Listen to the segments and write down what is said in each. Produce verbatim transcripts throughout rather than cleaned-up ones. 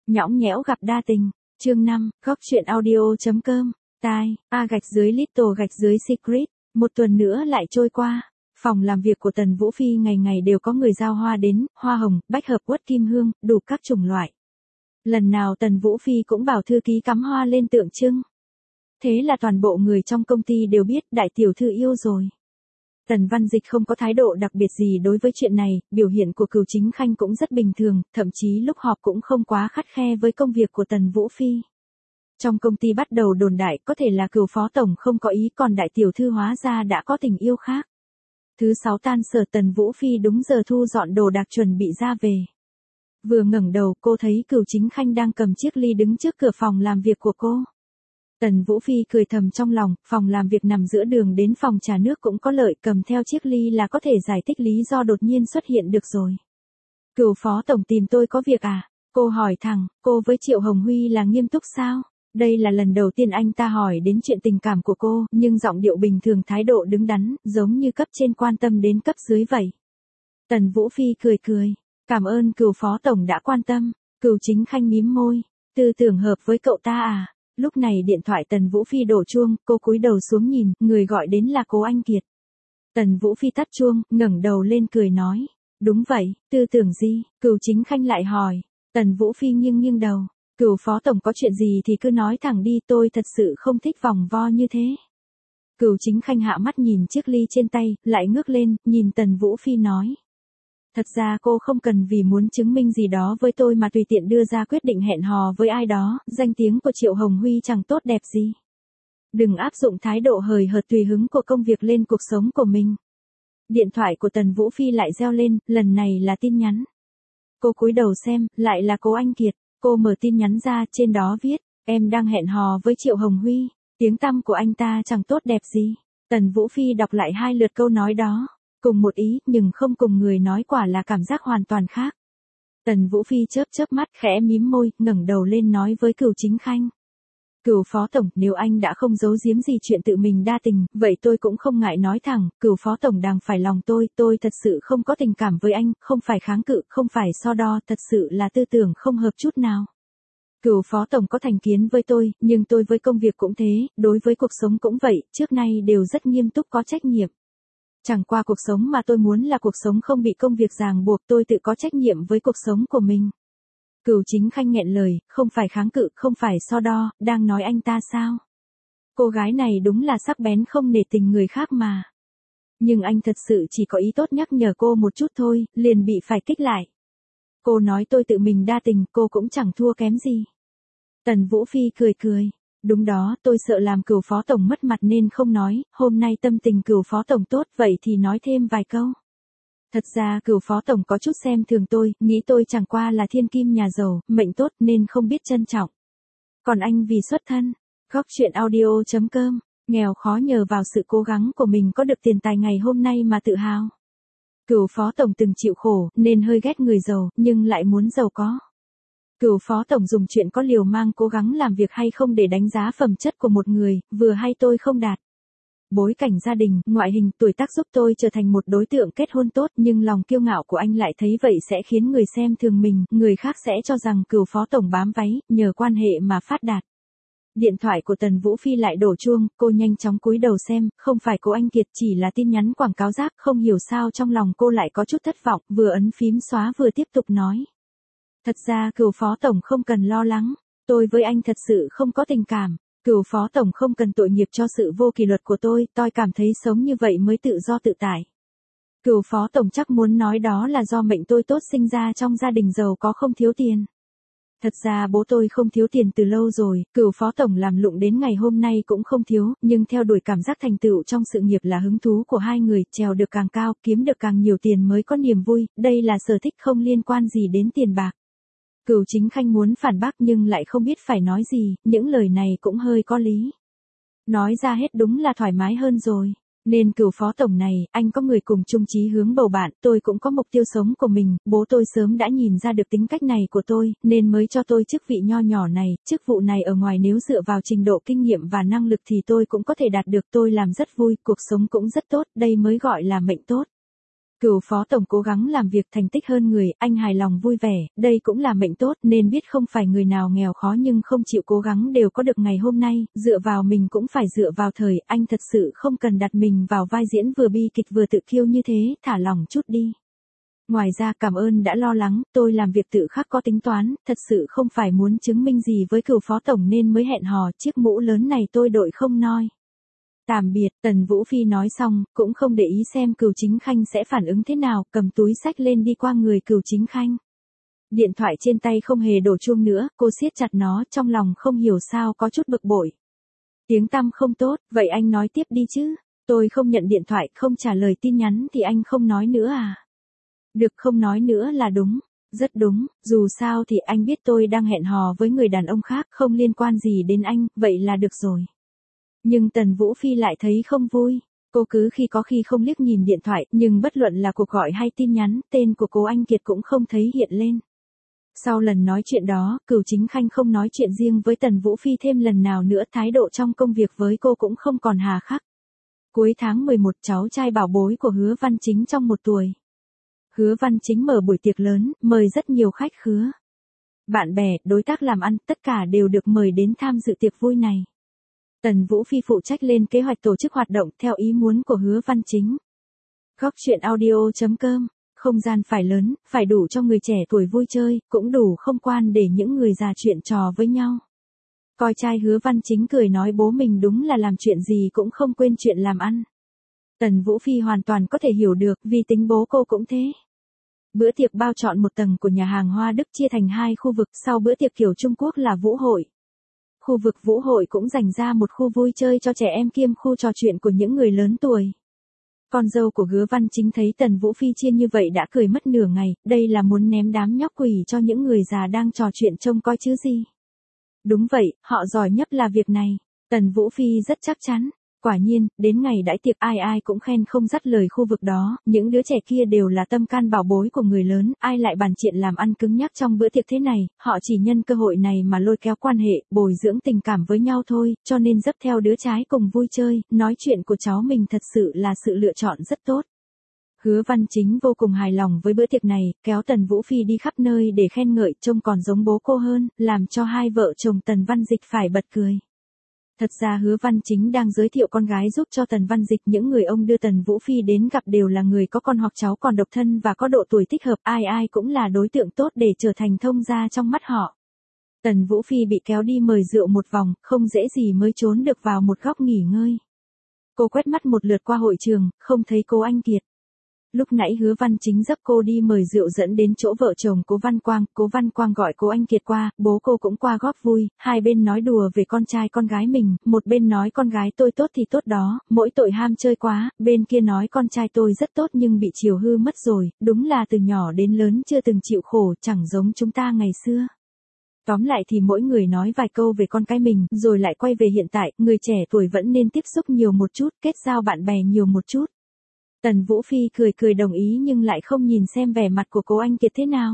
Nhõng nhẽo gặp đa tình, chương năm, góc truyện audio.com, tai, a gạch dưới little gạch dưới secret, một tuần nữa lại trôi qua. Phòng làm việc của Tần Vũ Phi ngày ngày đều có người giao hoa đến, hoa hồng, bách hợp, uất kim hương, đủ các chủng loại. Lần nào Tần Vũ Phi cũng bảo thư ký cắm hoa lên tượng trưng. Thế là toàn bộ người trong công ty đều biết đại tiểu thư yêu rồi. Tần Văn Dịch không có thái độ đặc biệt gì đối với chuyện này, biểu hiện của Cửu Chính Khanh cũng rất bình thường, thậm chí lúc họp cũng không quá khắt khe với công việc của Tần Vũ Phi. Trong công ty bắt đầu đồn đại có thể là Cửu phó tổng không có ý, còn đại tiểu thư hóa ra đã có tình yêu khác. Thứ sáu tan sở, Tần Vũ Phi đúng giờ thu dọn đồ đạc chuẩn bị ra về. Vừa ngẩng đầu cô thấy Cửu Chính Khanh đang cầm chiếc ly đứng trước cửa phòng làm việc của cô. Tần Vũ Phi cười thầm trong lòng, phòng làm việc nằm giữa đường đến phòng trà nước cũng có lợi, cầm theo chiếc ly là có thể giải thích lý do đột nhiên xuất hiện được rồi. Cửu phó tổng tìm tôi có việc à? Cô hỏi thẳng, cô với Triệu Hồng Huy là nghiêm túc sao? Đây là lần đầu tiên anh ta hỏi đến chuyện tình cảm của cô, nhưng giọng điệu bình thường, thái độ đứng đắn, giống như cấp trên quan tâm đến cấp dưới vậy. Tần Vũ Phi cười cười, cảm ơn Cửu phó tổng đã quan tâm. Cửu Chính Khanh mím môi, tư tưởng hợp với cậu ta à? Lúc này điện thoại Tần Vũ Phi đổ chuông, cô cúi đầu xuống nhìn, người gọi đến là Cố Anh Kiệt. Tần Vũ Phi tắt chuông, ngẩng đầu lên cười nói, đúng vậy, tư tưởng gì? Cửu Chính Khanh lại hỏi. Tần Vũ Phi nghiêng nghiêng đầu, Cửu phó tổng có chuyện gì thì cứ nói thẳng đi, tôi thật sự không thích vòng vo như thế. Cửu Chính Khanh hạ mắt nhìn chiếc ly trên tay, lại ngước lên, nhìn Tần Vũ Phi nói. Thật ra cô không cần vì muốn chứng minh gì đó với tôi mà tùy tiện đưa ra quyết định hẹn hò với ai đó, danh tiếng của Triệu Hồng Huy chẳng tốt đẹp gì. Đừng áp dụng thái độ hời hợt tùy hứng của công việc lên cuộc sống của mình. Điện thoại của Tần Vũ Phi lại reo lên, lần này là tin nhắn. Cô cúi đầu xem, lại là Cố Anh Kiệt. Cô mở tin nhắn ra, trên đó viết, em đang hẹn hò với Triệu Hồng Huy, tiếng tăm của anh ta chẳng tốt đẹp gì. Tần Vũ Phi đọc lại hai lượt câu nói đó. Cùng một ý, nhưng không cùng người nói, quả là cảm giác hoàn toàn khác. Tần Vũ Phi chớp chớp mắt, khẽ mím môi, ngẩng đầu lên nói với Cửu Chính Khanh. Cửu phó tổng, nếu anh đã không giấu giếm gì chuyện tự mình đa tình, vậy tôi cũng không ngại nói thẳng, Cửu phó tổng đang phải lòng tôi, tôi thật sự không có tình cảm với anh, không phải kháng cự, không phải so đo, thật sự là tư tưởng không hợp chút nào. Cửu phó tổng có thành kiến với tôi, nhưng tôi với công việc cũng thế, đối với cuộc sống cũng vậy, trước nay đều rất nghiêm túc có trách nhiệm. Chẳng qua cuộc sống mà tôi muốn là cuộc sống không bị công việc ràng buộc, tôi tự có trách nhiệm với cuộc sống của mình. Cửu Chính Khanh nghẹn lời, không phải kháng cự, không phải so đo, đang nói anh ta sao? Cô gái này đúng là sắc bén không nể tình người khác mà. Nhưng anh thật sự chỉ có ý tốt nhắc nhở cô một chút thôi, liền bị phải kích lại. Cô nói tôi tự mình đa tình, cô cũng chẳng thua kém gì. Tần Vũ Phi cười cười. Đúng đó, tôi sợ làm Cửu phó tổng mất mặt nên không nói, hôm nay tâm tình Cửu phó tổng tốt, vậy thì nói thêm vài câu. Thật ra Cửu phó tổng có chút xem thường tôi, nghĩ tôi chẳng qua là thiên kim nhà giàu, mệnh tốt nên không biết trân trọng. Còn anh vì xuất thân, góc truyện audio.com, nghèo khó nhờ vào sự cố gắng của mình có được tiền tài ngày hôm nay mà tự hào. Cửu phó tổng từng chịu khổ, nên hơi ghét người giàu, nhưng lại muốn giàu có. Cửu phó tổng dùng chuyện có liều mang cố gắng làm việc hay không để đánh giá phẩm chất của một người, vừa hay tôi không đạt. Bối cảnh gia đình, ngoại hình, tuổi tác giúp tôi trở thành một đối tượng kết hôn tốt, nhưng lòng kiêu ngạo của anh lại thấy vậy sẽ khiến người xem thường mình, người khác sẽ cho rằng Cửu phó tổng bám váy, nhờ quan hệ mà phát đạt. Điện thoại của Tần Vũ Phi lại đổ chuông, cô nhanh chóng cúi đầu xem, không phải Cố Anh Kiệt, chỉ là tin nhắn quảng cáo rác, không hiểu sao trong lòng cô lại có chút thất vọng, vừa ấn phím xóa vừa tiếp tục nói. Thật ra Cửu phó tổng không cần lo lắng, tôi với anh thật sự không có tình cảm, Cửu phó tổng không cần tội nghiệp cho sự vô kỷ luật của tôi, tôi cảm thấy sống như vậy mới tự do tự tại. Cửu phó tổng chắc muốn nói đó là do mệnh tôi tốt, sinh ra trong gia đình giàu có không thiếu tiền. Thật ra bố tôi không thiếu tiền từ lâu rồi, Cửu phó tổng làm lụng đến ngày hôm nay cũng không thiếu, nhưng theo đuổi cảm giác thành tựu trong sự nghiệp là hứng thú của hai người, trèo được càng cao, kiếm được càng nhiều tiền mới có niềm vui, đây là sở thích không liên quan gì đến tiền bạc. Cửu Chính Khanh muốn phản bác nhưng lại không biết phải nói gì, những lời này cũng hơi có lý. Nói ra hết đúng là thoải mái hơn rồi. Nên Cửu phó tổng này, anh có người cùng chung chí hướng bầu bạn, tôi cũng có mục tiêu sống của mình, bố tôi sớm đã nhìn ra được tính cách này của tôi, nên mới cho tôi chức vị nho nhỏ này, chức vụ này ở ngoài nếu dựa vào trình độ kinh nghiệm và năng lực thì tôi cũng có thể đạt được, tôi làm rất vui, cuộc sống cũng rất tốt, đây mới gọi là mệnh tốt. Cửu phó tổng cố gắng làm việc thành tích hơn người, anh hài lòng vui vẻ, đây cũng là mệnh tốt nên biết không phải người nào nghèo khó nhưng không chịu cố gắng đều có được ngày hôm nay, dựa vào mình cũng phải dựa vào thời, anh thật sự không cần đặt mình vào vai diễn vừa bi kịch vừa tự kiêu như thế, thả lỏng chút đi. Ngoài ra cảm ơn đã lo lắng, tôi làm việc tự khắc có tính toán, thật sự không phải muốn chứng minh gì với cửu phó tổng nên mới hẹn hò, chiếc mũ lớn này tôi đội không noi. Tạm biệt, Tần Vũ Phi nói xong, cũng không để ý xem Cửu Chính Khanh sẽ phản ứng thế nào, cầm túi xách lên đi qua người Cửu Chính Khanh. Điện thoại trên tay không hề đổ chuông nữa, cô siết chặt nó, trong lòng không hiểu sao có chút bực bội. Tiếng tăm không tốt, vậy anh nói tiếp đi chứ, tôi không nhận điện thoại, không trả lời tin nhắn thì anh không nói nữa à? Được, không nói nữa là đúng, rất đúng, dù sao thì anh biết tôi đang hẹn hò với người đàn ông khác, không liên quan gì đến anh, vậy là được rồi. Nhưng Tần Vũ Phi lại thấy không vui, cô cứ khi có khi không liếc nhìn điện thoại, nhưng bất luận là cuộc gọi hay tin nhắn, tên của cô anh Kiệt cũng không thấy hiện lên. Sau lần nói chuyện đó, Cửu Chính Khanh không nói chuyện riêng với Tần Vũ Phi thêm lần nào nữa, thái độ trong công việc với cô cũng không còn hà khắc. Cuối tháng mười một, cháu trai bảo bối của Hứa Văn Chính trong một tuổi. Hứa Văn Chính mở buổi tiệc lớn, mời rất nhiều khách khứa. Bạn bè, đối tác làm ăn, tất cả đều được mời đến tham dự tiệc vui này. Tần Vũ Phi phụ trách lên kế hoạch tổ chức hoạt động theo ý muốn của Hứa Văn Chính. Góc truyện audio chấm com, không gian phải lớn, phải đủ cho người trẻ tuổi vui chơi, cũng đủ không quan để những người già chuyện trò với nhau. Coi trai Hứa Văn Chính cười nói bố mình đúng là làm chuyện gì cũng không quên chuyện làm ăn. Tần Vũ Phi hoàn toàn có thể hiểu được, vì tính bố cô cũng thế. Bữa tiệc bao trọn một tầng của nhà hàng Hoa Đức chia thành hai khu vực, sau bữa tiệc kiểu Trung Quốc là vũ hội. Khu vực vũ hội cũng dành ra một khu vui chơi cho trẻ em kiêm khu trò chuyện của những người lớn tuổi. Con dâu của Hứa Văn Chính thấy Tần Vũ Phi chia như vậy đã cười mất nửa ngày, đây là muốn ném đám nhóc quỷ cho những người già đang trò chuyện trông coi chứ gì. Đúng vậy, họ giỏi nhất là việc này. Tần Vũ Phi rất chắc chắn. Quả nhiên, đến ngày đãi tiệc ai ai cũng khen không dứt lời khu vực đó, những đứa trẻ kia đều là tâm can bảo bối của người lớn, ai lại bàn chuyện làm ăn cứng nhắc trong bữa tiệc thế này, họ chỉ nhân cơ hội này mà lôi kéo quan hệ, bồi dưỡng tình cảm với nhau thôi, cho nên dấp theo đứa trái cùng vui chơi, nói chuyện của cháu mình thật sự là sự lựa chọn rất tốt. Hứa Văn Chính vô cùng hài lòng với bữa tiệc này, kéo Tần Vũ Phi đi khắp nơi để khen ngợi, trông còn giống bố cô hơn, làm cho hai vợ chồng Tần Văn Dịch phải bật cười. Thật ra Hứa Văn Chính đang giới thiệu con gái giúp cho Tần Văn Dịch, những người ông đưa Tần Vũ Phi đến gặp đều là người có con hoặc cháu còn độc thân và có độ tuổi thích hợp, ai ai cũng là đối tượng tốt để trở thành thông gia trong mắt họ. Tần Vũ Phi bị kéo đi mời rượu một vòng, không dễ gì mới trốn được vào một góc nghỉ ngơi. Cô quét mắt một lượt qua hội trường, không thấy cô anh Kiệt. Lúc nãy Hứa Văn Chính dấp cô đi mời rượu dẫn đến chỗ vợ chồng Cố Văn Quang, Cố Văn Quang gọi cô anh Kiệt qua, bố cô cũng qua góp vui, hai bên nói đùa về con trai con gái mình, một bên nói con gái tôi tốt thì tốt đó, mỗi tội ham chơi quá, bên kia nói con trai tôi rất tốt nhưng bị chiều hư mất rồi, đúng là từ nhỏ đến lớn chưa từng chịu khổ, chẳng giống chúng ta ngày xưa. Tóm lại thì mỗi người nói vài câu về con cái mình, rồi lại quay về hiện tại, người trẻ tuổi vẫn nên tiếp xúc nhiều một chút, kết giao bạn bè nhiều một chút. Tần Vũ Phi cười cười đồng ý nhưng lại không nhìn xem vẻ mặt của cô anh Kiệt thế nào.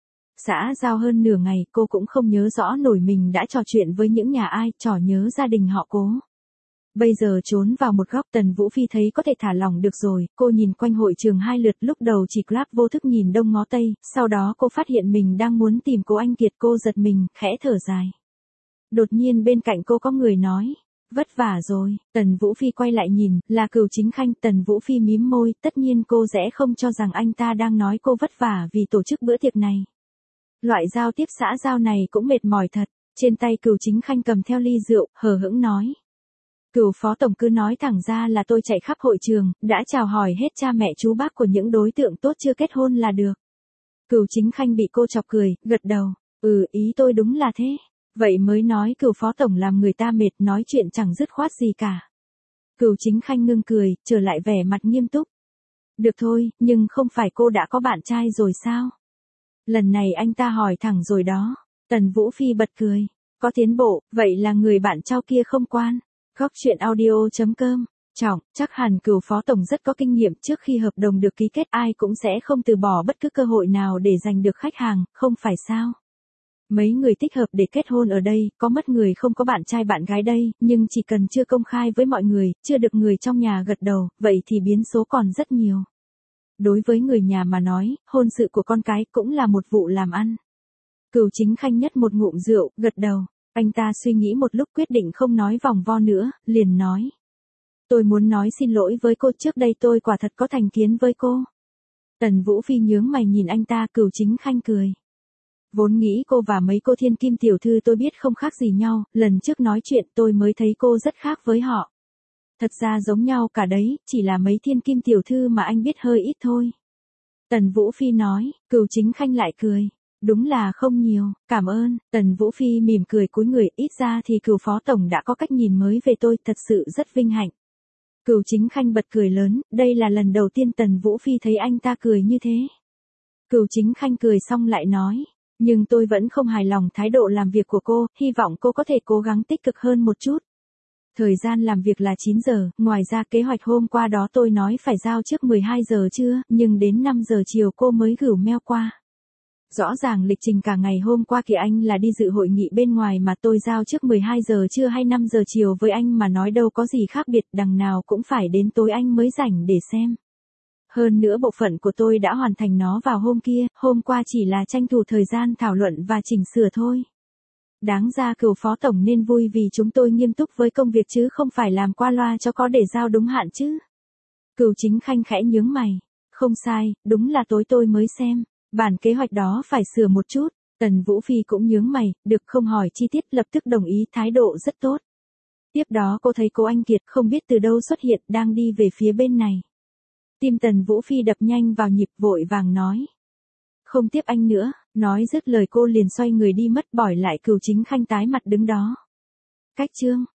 Xã giao hơn nửa ngày, cô cũng không nhớ rõ nổi mình đã trò chuyện với những nhà ai, trò nhớ gia đình họ Cố. Bây giờ trốn vào một góc, Tần Vũ Phi thấy có thể thả lỏng được rồi, cô nhìn quanh hội trường hai lượt, lúc đầu chỉ grab vô thức nhìn đông ngó tây, sau đó cô phát hiện mình đang muốn tìm cô anh Kiệt, cô giật mình, khẽ thở dài. Đột nhiên bên cạnh cô có người nói. Vất vả rồi, Tần Vũ Phi quay lại nhìn, là Cửu Chính Khanh, Tần Vũ Phi mím môi, tất nhiên cô sẽ không cho rằng anh ta đang nói cô vất vả vì tổ chức bữa tiệc này. Loại giao tiếp xã giao này cũng mệt mỏi thật, trên tay Cửu Chính Khanh cầm theo ly rượu, hờ hững nói. Cửu phó tổng cứ nói thẳng ra là tôi chạy khắp hội trường, đã chào hỏi hết cha mẹ chú bác của những đối tượng tốt chưa kết hôn là được. Cửu Chính Khanh bị cô chọc cười, gật đầu, ừ ý tôi đúng là thế. Vậy mới nói Cửu phó tổng làm người ta mệt, nói chuyện chẳng dứt khoát gì cả. Cửu Chính Khanh ngưng cười, trở lại vẻ mặt nghiêm túc. Được thôi, nhưng không phải cô đã có bạn trai rồi sao? Lần này anh ta hỏi thẳng rồi đó. Tần Vũ Phi bật cười. Có tiến bộ, vậy là người bạn trao kia không quan. Góc truyện audio chấm com. Trọng, chắc hẳn Cửu phó tổng rất có kinh nghiệm, trước khi hợp đồng được ký kết ai cũng sẽ không từ bỏ bất cứ cơ hội nào để giành được khách hàng, không phải sao? Mấy người thích hợp để kết hôn ở đây, có mất người không có bạn trai bạn gái đây, nhưng chỉ cần chưa công khai với mọi người, chưa được người trong nhà gật đầu, vậy thì biến số còn rất nhiều. Đối với người nhà mà nói, hôn sự của con cái cũng là một vụ làm ăn. Cửu Chính Khanh nhấp một ngụm rượu, gật đầu. Anh ta suy nghĩ một lúc quyết định không nói vòng vo nữa, liền nói. Tôi muốn nói xin lỗi với cô, trước đây tôi quả thật có thành kiến với cô. Tần Vũ Phi nhướng mày nhìn anh ta. Cửu Chính Khanh cười. Vốn nghĩ cô và mấy cô thiên kim tiểu thư tôi biết không khác gì nhau, lần trước nói chuyện tôi mới thấy cô rất khác với họ. Thật ra giống nhau cả đấy, chỉ là mấy thiên kim tiểu thư mà anh biết hơi ít thôi. Tần Vũ Phi nói. Cửu Chính Khanh lại cười. Đúng là không nhiều, cảm ơn. Tần Vũ Phi mỉm cười cúi người, ít ra thì Cửu phó tổng đã có cách nhìn mới về tôi, thật sự rất vinh hạnh. Cửu Chính Khanh bật cười lớn, đây là lần đầu tiên Tần Vũ Phi thấy anh ta cười như thế. Cửu Chính Khanh cười xong lại nói, nhưng tôi vẫn không hài lòng thái độ làm việc của cô, hy vọng cô có thể cố gắng tích cực hơn một chút. Thời gian làm việc là chín giờ, ngoài ra kế hoạch hôm qua đó tôi nói phải giao trước mười hai giờ trưa, nhưng đến năm giờ chiều cô mới gửi mail qua. Rõ ràng lịch trình cả ngày hôm qua kìa, anh là đi dự hội nghị bên ngoài mà tôi giao trước mười hai giờ trưa hay năm giờ chiều với anh mà nói đâu có gì khác biệt, đằng nào cũng phải đến tối anh mới rảnh để xem. Hơn nữa bộ phận của tôi đã hoàn thành nó vào hôm kia, hôm qua chỉ là tranh thủ thời gian thảo luận và chỉnh sửa thôi. Đáng ra Cửu phó tổng nên vui vì chúng tôi nghiêm túc với công việc chứ không phải làm qua loa cho có để giao đúng hạn chứ. Cửu Chính Khanh khẽ nhướng mày. Không sai, đúng là tối tôi mới xem. Bản kế hoạch đó phải sửa một chút. Tần Vũ Phi cũng nhướng mày, được không hỏi chi tiết, lập tức đồng ý, thái độ rất tốt. Tiếp đó cô thấy cô Anh Kiệt không biết từ đâu xuất hiện, đang đi về phía bên này. Tim Tần Vũ Phi đập nhanh vào nhịp, vội vàng nói. Không tiếp anh nữa, nói dứt lời cô liền xoay người đi mất, bỏ lại Cửu Chính Khanh tái mặt đứng đó. Cách chương